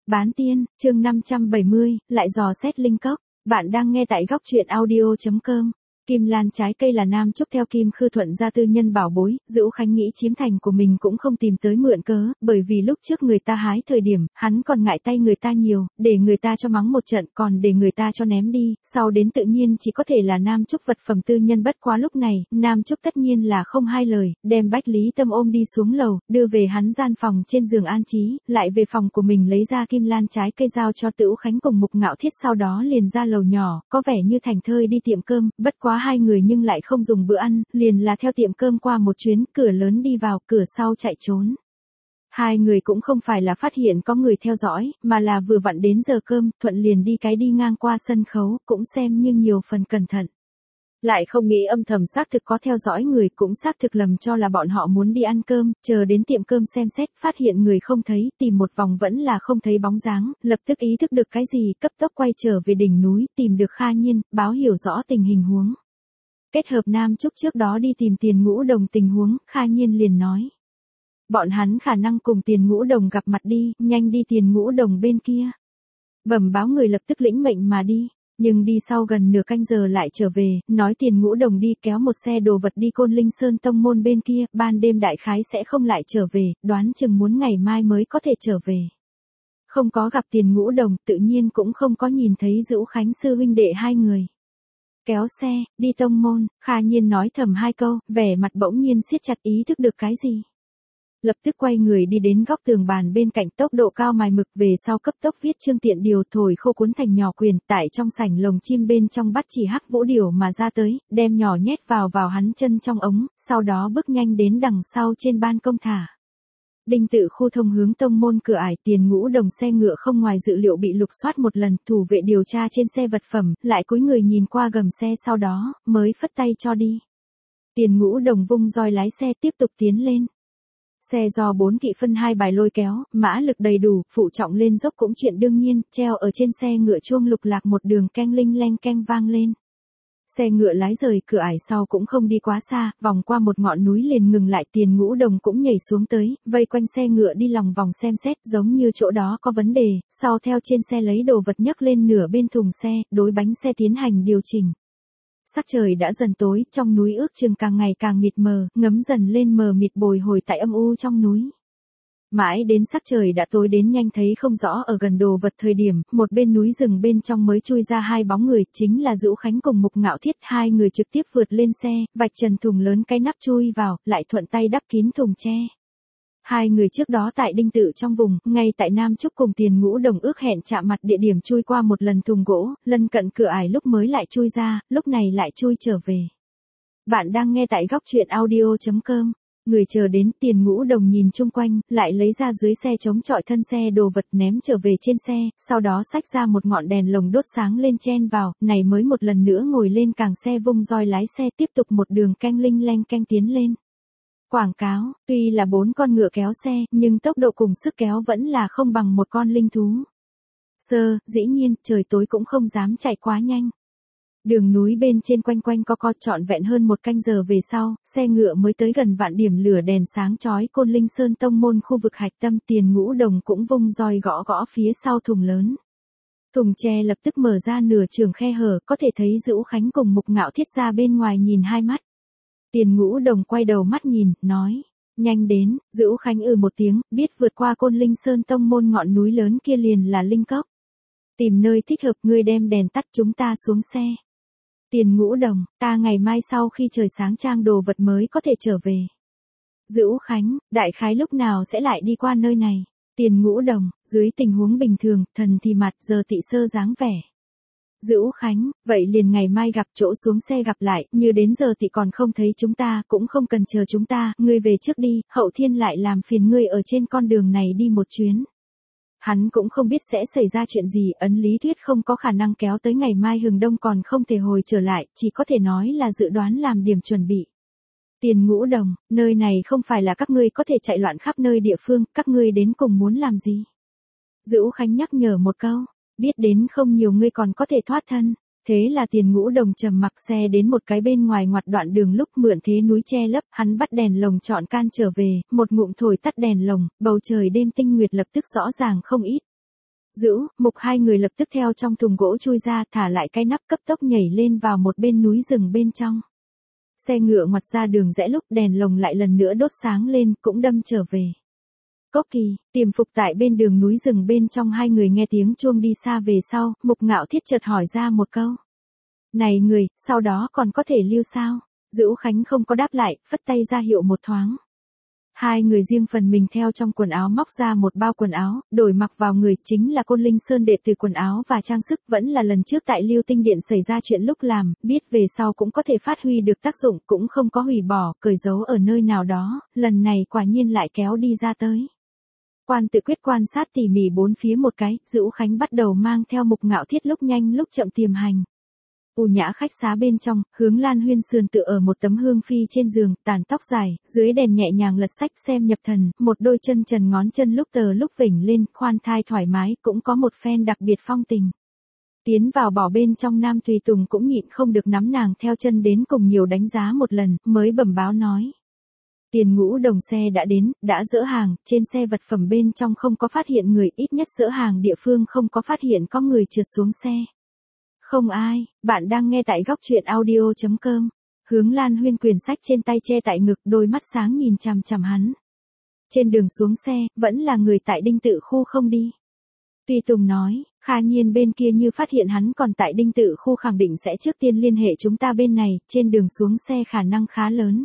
Bán tiên, chương 570, lại dò xét linh cốc. Bạn đang nghe tại góc truyện audio.com. Kim lan trái cây là nam trúc theo Kim Khư Thuận gia tư nhân bảo bối, Dữu Khánh nghĩ chiếm thành của mình cũng không tìm tới mượn cớ, bởi vì lúc trước người ta hái thời điểm, hắn còn ngại tay người ta nhiều, để người ta cho mắng một trận còn để người ta cho ném đi, sau đến tự nhiên chỉ có thể là nam trúc vật phẩm tư nhân. Bất quá lúc này, nam trúc tất nhiên là không hai lời, đem Bách Lý Tâm ôm đi xuống lầu, đưa về hắn gian phòng trên giường an trí, lại về phòng của mình lấy ra kim lan trái cây giao cho Dữu Khánh cùng Mục Ngạo Thiết, sau đó liền ra lầu nhỏ, có vẻ như thành thơi đi tiệm cơm, bất quá hai người nhưng lại không dùng bữa ăn, liền là theo tiệm cơm qua một chuyến, cửa lớn đi vào, cửa sau chạy trốn. Hai người cũng không phải là phát hiện có người theo dõi, mà là vừa vặn đến giờ cơm, Thuận liền đi cái đi ngang qua sân khấu, cũng xem như nhiều phần cẩn thận. Lại không nghĩ âm thầm xác thực có theo dõi người, cũng xác thực lầm cho là bọn họ muốn đi ăn cơm, chờ đến tiệm cơm xem xét, phát hiện người không thấy, tìm một vòng vẫn là không thấy bóng dáng, lập tức ý thức được cái gì, cấp tốc quay trở về đỉnh núi, tìm được Kha Nhiên, báo hiểu rõ tình hình huống. Kết hợp nam trúc trước đó đi tìm Tiền Ngũ Đồng tình huống, Kha Nhiên liền nói. Bọn hắn khả năng cùng Tiền Ngũ Đồng gặp mặt đi, nhanh đi Tiền Ngũ Đồng bên kia. Bẩm báo người lập tức lĩnh mệnh mà đi, nhưng đi sau gần nửa canh giờ lại trở về, nói Tiền Ngũ Đồng đi kéo một xe đồ vật đi Côn Linh Sơn tông môn bên kia, ban đêm đại khái sẽ không lại trở về, đoán chừng muốn ngày mai mới có thể trở về. Không có gặp Tiền Ngũ Đồng, tự nhiên cũng không có nhìn thấy Dữu Khánh sư huynh đệ hai người. Kéo xe, đi tông môn, Kha Nhiên nói thầm hai câu, vẻ mặt bỗng nhiên siết chặt, ý thức được cái gì. Lập tức quay người đi đến góc tường bàn bên cạnh, tốc độ cao mài mực, về sau cấp tốc viết chương tiện điều thổi khô cuốn thành nhỏ quyền, tại trong sảnh lồng chim bên trong bắt chỉ Hắc Vũ Điểu mà ra tới, đem nhỏ nhét vào hắn chân trong ống, sau đó bước nhanh đến đằng sau trên ban công thả. Đinh tự khu thông hướng tông môn cửa ải, Tiền Ngũ Đồng xe ngựa không ngoài dự liệu bị lục soát một lần, thủ vệ điều tra trên xe vật phẩm, lại cúi người nhìn qua gầm xe, sau đó mới phất tay cho đi. Tiền Ngũ Đồng vung roi lái xe tiếp tục tiến lên. Xe do 4 kỵ phân 2 bài lôi kéo, mã lực đầy đủ, phụ trọng lên dốc cũng chuyện đương nhiên, treo ở trên xe ngựa chuông lục lạc một đường keng linh leng keng vang lên. Xe ngựa lái rời, cửa ải sau cũng không đi quá xa, vòng qua một ngọn núi liền ngừng lại, Tiền Ngũ Đồng cũng nhảy xuống tới, vây quanh xe ngựa đi lòng vòng xem xét, giống như chỗ đó có vấn đề, sau theo trên xe lấy đồ vật nhấc lên nửa bên thùng xe, đối bánh xe tiến hành điều chỉnh. Sắc trời đã dần tối, trong núi ước chừng càng ngày càng mịt mờ, ngấm dần lên mờ mịt bồi hồi tại âm u trong núi. Mãi đến sắc trời đã tối đến nhanh thấy không rõ ở gần đồ vật thời điểm, một bên núi rừng bên trong mới chui ra hai bóng người, chính là Dữu Khánh cùng Mục Ngạo Thiết, hai người trực tiếp vượt lên xe, vạch trần thùng lớn cái nắp chui vào, lại thuận tay đắp kín thùng tre. Hai người trước đó tại Đinh Tự trong vùng, ngay tại Nam Trúc cùng Tiền Ngũ Đồng ước hẹn chạm mặt địa điểm chui qua một lần thùng gỗ, lân cận cửa ải lúc mới lại chui ra, lúc này lại chui trở về. Bạn đang nghe tại góc truyện audio.com. Người chờ đến, Tiền Ngũ Đồng nhìn chung quanh, lại lấy ra dưới xe chống chọi thân xe đồ vật ném trở về trên xe, sau đó xách ra một ngọn đèn lồng đốt sáng lên chen vào, này mới một lần nữa ngồi lên càng xe vung roi lái xe tiếp tục một đường keng linh leng keng tiến lên. Quảng cáo, tuy là 4 con ngựa kéo xe, nhưng tốc độ cùng sức kéo vẫn là không bằng một con linh thú. Dĩ nhiên, trời tối cũng không dám chạy quá nhanh. Đường núi bên trên quanh quanh co trọn vẹn hơn một canh giờ về sau, xe ngựa mới tới gần vạn điểm lửa đèn sáng chói Côn Linh Sơn tông môn khu vực hạch tâm, Tiền Ngũ Đồng cũng vung roi gõ phía sau thùng lớn. Thùng tre lập tức mở ra nửa trường khe hở, có thể thấy Dữu Khánh cùng Mục Ngạo Thiết ra bên ngoài nhìn hai mắt. Tiền Ngũ Đồng quay đầu mắt nhìn, nói, nhanh đến. Dữu Khánh một tiếng, biết vượt qua Côn Linh Sơn tông môn ngọn núi lớn kia liền là linh cốc. Tìm nơi thích hợp, ngươi đem đèn tắt, chúng ta xuống xe. Tiền Ngũ Đồng, ta ngày mai sau khi trời sáng trang đồ vật mới có thể trở về. Dữu Khánh, đại khái lúc nào sẽ lại đi qua nơi này. Tiền Ngũ Đồng, dưới tình huống bình thường, thần thì mặt, giờ tị sơ dáng vẻ. Dữu Khánh, vậy liền ngày mai gặp, chỗ xuống xe gặp lại, như đến giờ thì còn không thấy chúng ta, cũng không cần chờ chúng ta, ngươi về trước đi, Hậu Thiên lại làm phiền ngươi ở trên con đường này đi một chuyến. Hắn cũng không biết sẽ xảy ra chuyện gì, ấn lý thuyết không có khả năng kéo tới ngày mai hừng đông còn không thể hồi trở lại, chỉ có thể nói là dự đoán làm điểm chuẩn bị. Tiền Ngũ Đồng, nơi này không phải là các ngươi có thể chạy loạn khắp nơi địa phương, các ngươi đến cùng muốn làm gì? Dữu Khánh nhắc nhở một câu. Biết đến không nhiều ngươi còn có thể thoát thân. Thế là Tiền Ngũ Đồng trầm mặc xe đến một cái bên ngoài ngoặt đoạn đường, lúc mượn thế núi che lấp, hắn bắt đèn lồng chọn can trở về, một ngụm thổi tắt đèn lồng, bầu trời đêm tinh nguyệt lập tức rõ ràng không ít. Dữ, Mục hai người lập tức theo trong thùng gỗ chui ra, thả lại cái nắp cấp tốc nhảy lên vào một bên núi rừng bên trong. Xe ngựa ngoặt ra đường rẽ lúc đèn lồng lại lần nữa đốt sáng lên, cũng đâm trở về. Cốc Kỳ, tiềm phục tại bên đường núi rừng bên trong hai người nghe tiếng chuông đi xa về sau, Mục Ngạo Thiết chợt hỏi ra một câu. Này người, sau đó còn có thể lưu sao? Dữ Khánh không có đáp lại, phất tay ra hiệu một thoáng. Hai người riêng phần mình theo trong quần áo móc ra một bao quần áo, đổi mặc vào người, chính là Côn Linh Sơn đệ từ quần áo và trang sức, vẫn là lần trước tại Lưu Tinh Điện xảy ra chuyện lúc làm, biết về sau cũng có thể phát huy được tác dụng, cũng không có hủy bỏ, cởi giấu ở nơi nào đó, lần này quả nhiên lại kéo đi ra tới. Quan Tự Quyết quan sát tỉ mỉ bốn phía một cái, Dữ Khánh bắt đầu mang theo Mục Ngạo Thiết lúc nhanh lúc chậm tiềm hành. U nhã khách xá bên trong, Hướng Lan Huyên sườn tựa ở một tấm hương phi trên giường, tàn tóc dài, dưới đèn nhẹ nhàng lật sách xem nhập thần, một đôi chân trần ngón chân lúc tờ lúc vểnh lên, khoan thai thoải mái, cũng có một phen đặc biệt phong tình. Tiến vào bỏ bên trong Nam Tùy Tùng cũng nhịn không được nắm nàng theo chân đến cùng nhiều đánh giá một lần, mới bẩm báo nói. Tiền Ngũ Đồng xe đã đến, đã dỡ hàng, trên xe vật phẩm bên trong không có phát hiện người, ít nhất dỡ hàng địa phương không có phát hiện có người trượt xuống xe. Không ai, bạn đang nghe tại góc truyện audio.com. Hướng Lan Huyên quyển sách trên tay che tại ngực, đôi mắt sáng nhìn chằm chằm hắn. Trên đường xuống xe, vẫn là người tại Đinh Tự Khu không đi. Tùy Tùng nói, Kha Nhiên bên kia như phát hiện hắn còn tại Đinh Tự Khu khẳng định sẽ trước tiên liên hệ chúng ta bên này, trên đường xuống xe khả năng khá lớn.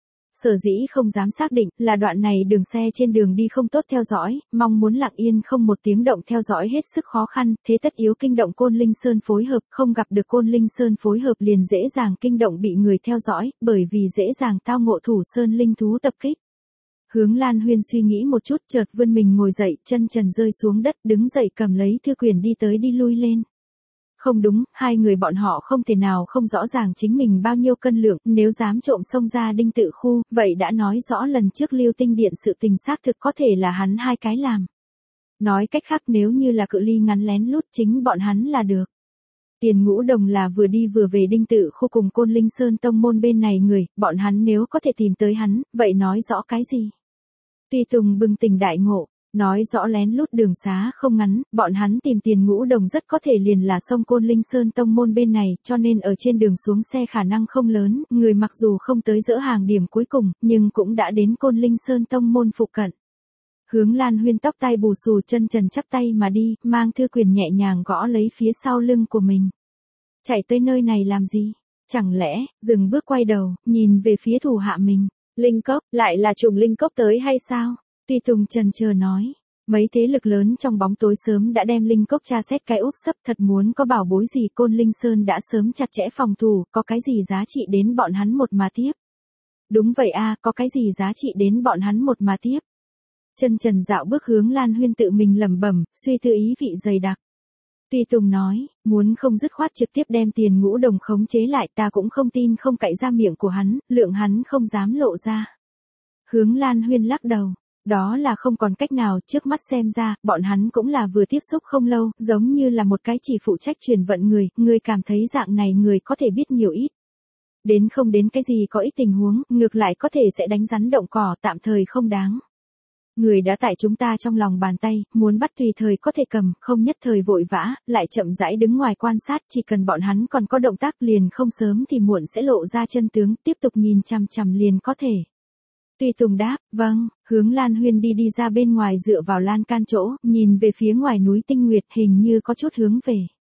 Sở dĩ không dám xác định là đoạn này đường xe trên đường đi không tốt theo dõi, mong muốn lặng yên không một tiếng động theo dõi hết sức khó khăn, thế tất yếu kinh động Côn Linh Sơn phối hợp, không gặp được Côn Linh Sơn phối hợp liền dễ dàng kinh động bị người theo dõi, bởi vì dễ dàng tao ngộ thủ sơn linh thú tập kích. Hướng Lan Huyên suy nghĩ một chút chợt vươn mình ngồi dậy, chân trần rơi xuống đất, đứng dậy cầm lấy thư quyển đi tới đi lui lên. Không đúng, hai người bọn họ không thể nào không rõ ràng chính mình bao nhiêu cân lượng, nếu dám trộm xông ra Đinh Tự Khu, vậy đã nói rõ lần trước Lưu Tinh Điện sự tình xác thực có thể là hắn hai cái làm. Nói cách khác nếu như là cự ly ngắn lén lút chính bọn hắn là được. Tiền Ngũ Đồng là vừa đi vừa về Đinh Tự Khu cùng Côn Linh Sơn tông môn bên này người, bọn hắn nếu có thể tìm tới hắn, vậy nói rõ cái gì? Tùy Tùng bừng tỉnh đại ngộ. Nói rõ lén lút đường xá không ngắn, bọn hắn tìm Tiền Ngũ Đồng rất có thể liền là sông Côn Linh Sơn tông môn bên này, cho nên ở trên đường xuống xe khả năng không lớn, người mặc dù không tới dỡ hàng điểm cuối cùng, nhưng cũng đã đến Côn Linh Sơn tông môn phụ cận. Hướng Lan Huyên tóc tai bù xù chân trần chắp tay mà đi, mang thư quyền nhẹ nhàng gõ lấy phía sau lưng của mình. Chạy tới nơi này làm gì? Chẳng lẽ, dừng bước quay đầu, nhìn về phía thủ hạ mình. Linh cốc, lại là trùng linh cốc tới hay sao? Tùy Tùng chần chờ nói, mấy thế lực lớn trong bóng tối sớm đã đem linh cốc tra xét cái úp sấp, thật muốn có bảo bối gì Côn Linh Sơn đã sớm chặt chẽ phòng thủ, có cái gì giá trị đến bọn hắn một mà tiếp. Đúng vậy a, có cái gì giá trị đến bọn hắn một mà tiếp. Chân trần dạo bước Hướng Lan Huyên tự mình lẩm bẩm, suy tư ý vị dày đặc. Tùy Tùng nói, muốn không dứt khoát trực tiếp đem Tiền Ngũ Đồng khống chế lại, ta cũng không tin không cậy ra miệng của hắn, lượng hắn không dám lộ ra. Hướng Lan Huyên lắc đầu. Đó là không còn cách nào, trước mắt xem ra, bọn hắn cũng là vừa tiếp xúc không lâu, giống như là một cái chỉ phụ trách truyền vận người cảm thấy dạng này người có thể biết nhiều ít. Đến không đến cái gì có ít tình huống, ngược lại có thể sẽ đánh rắn động cỏ, tạm thời không đáng. Người đã tại chúng ta trong lòng bàn tay, muốn bắt tùy thời có thể cầm, không nhất thời vội vã, lại chậm rãi đứng ngoài quan sát, chỉ cần bọn hắn còn có động tác liền không sớm thì muộn sẽ lộ ra chân tướng, tiếp tục nhìn chằm chằm liền có thể. Tùy Tùng đáp, vâng, Hướng Lan Huyên đi ra bên ngoài dựa vào lan can chỗ, nhìn về phía ngoài núi Tinh Nguyệt hình như có chút hướng về.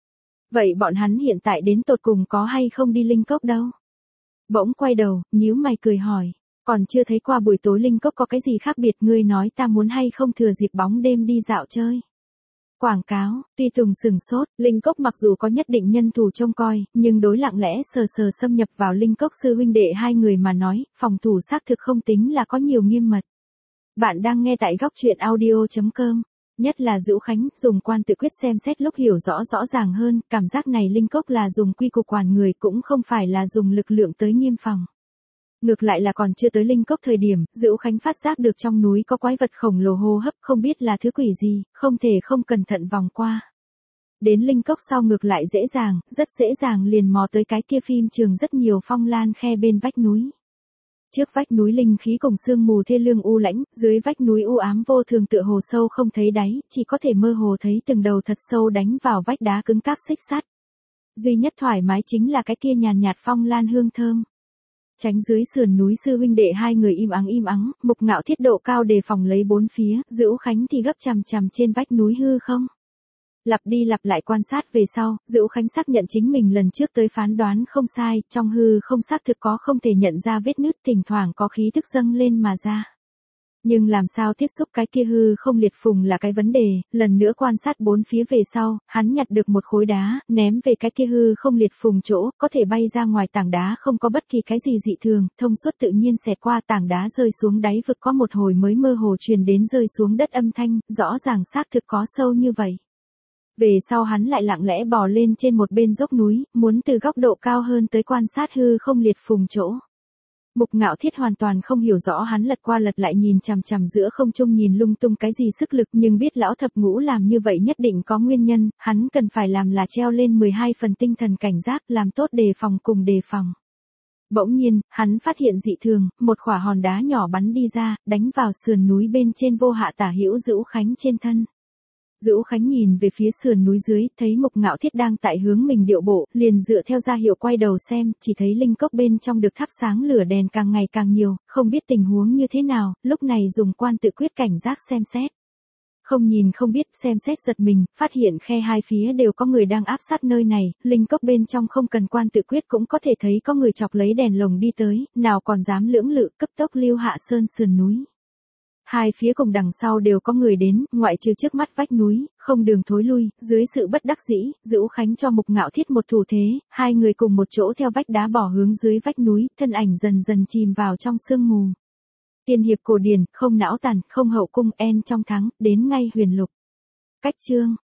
Vậy bọn hắn hiện tại đến tột cùng có hay không đi linh cốc đâu? Bỗng quay đầu, nhíu mày cười hỏi, còn chưa thấy qua buổi tối linh cốc có cái gì khác biệt, ngươi nói ta muốn hay không thừa dịp bóng đêm đi dạo chơi. Quảng cáo, Tùy Tùng sừng sốt, linh cốc mặc dù có nhất định nhân thủ trông coi, nhưng đối lặng lẽ sờ xâm nhập vào linh cốc sư huynh đệ hai người mà nói, phòng thủ xác thực không tính là có nhiều nghiêm mật. Bạn đang nghe tại góc truyện audio.com, nhất là Dữ Khánh, dùng Quan Tự Quyết xem xét lúc hiểu rõ ràng hơn, cảm giác này linh cốc là dùng quy củ quản người cũng không phải là dùng lực lượng tới nghiêm phòng. Ngược lại là còn chưa tới linh cốc thời điểm, Dữ Khánh phát giác được trong núi có quái vật khổng lồ hô hấp, không biết là thứ quỷ gì, không thể không cẩn thận vòng qua. Đến linh cốc sau ngược lại rất dễ dàng liền mò tới cái kia phim trường rất nhiều phong lan khe bên vách núi. Trước vách núi linh khí cùng sương mù thê lương u lãnh, dưới vách núi u ám vô thường tựa hồ sâu không thấy đáy, chỉ có thể mơ hồ thấy từng đầu thật sâu đánh vào vách đá cứng cáp xích sắt. Duy nhất thoải mái chính là cái kia nhàn nhạt phong lan hương thơm. Tránh dưới sườn núi sư huynh đệ hai người im ắng, Mục Ngạo Thiết độ cao đề phòng lấy bốn phía, Dữu Khánh thì gấp chằm chằm trên vách núi hư không. Lặp đi lặp lại quan sát về sau, Dữu Khánh xác nhận chính mình lần trước tới phán đoán không sai, trong hư không xác thực có không thể nhận ra vết nứt, thỉnh thoảng có khí tức dâng lên mà ra. Nhưng làm sao tiếp xúc cái kia hư không liệt phùng là cái vấn đề, lần nữa quan sát bốn phía về sau, hắn nhặt được một khối đá, ném về cái kia hư không liệt phùng chỗ, có thể bay ra ngoài tảng đá không có bất kỳ cái gì dị thường, thông suốt tự nhiên xẹt qua tảng đá rơi xuống đáy vực có một hồi mới mơ hồ truyền đến rơi xuống đất âm thanh, rõ ràng xác thực có sâu như vậy. Về sau hắn lại lặng lẽ bò lên trên một bên dốc núi, muốn từ góc độ cao hơn tới quan sát hư không liệt phùng chỗ. Mục Ngạo Thiết hoàn toàn không hiểu rõ hắn lật qua lật lại nhìn chằm chằm giữa không trung nhìn lung tung cái gì sức lực, nhưng biết lão thập ngũ làm như vậy nhất định có nguyên nhân, hắn cần phải làm là treo lên 12 phần tinh thần cảnh giác, làm tốt đề phòng cùng đề phòng. Bỗng nhiên, hắn phát hiện dị thường, một quả hòn đá nhỏ bắn đi ra, đánh vào sườn núi bên trên vô hạ tả hữu Dữu Khánh trên thân. Dữu Khánh nhìn về phía sườn núi dưới, thấy Mục Ngạo Thiết đang tại hướng mình điệu bộ, liền dựa theo ra hiệu quay đầu xem, chỉ thấy linh cốc bên trong được thắp sáng lửa đèn càng ngày càng nhiều, không biết tình huống như thế nào, lúc này dùng quan tự quyết cảnh giác xem xét. Không nhìn không biết, xem xét giật mình, phát hiện khe hai phía đều có người đang áp sát nơi này, linh cốc bên trong không cần quan tự quyết cũng có thể thấy có người chọc lấy đèn lồng đi tới, nào còn dám lưỡng lự, cấp tốc lưu hạ sơn sườn núi. Hai phía cùng đằng sau đều có người đến, ngoại trừ trước mắt vách núi, không đường thối lui, dưới sự bất đắc dĩ, Dữu Khánh cho Mục Ngạo Thiết một thủ thế, hai người cùng một chỗ theo vách đá bỏ hướng dưới vách núi, thân ảnh dần dần chìm vào trong sương mù. Tiên hiệp cổ điển, không não tàn, không hậu cung, en trong thắng, đến ngay huyền lục. Cách chương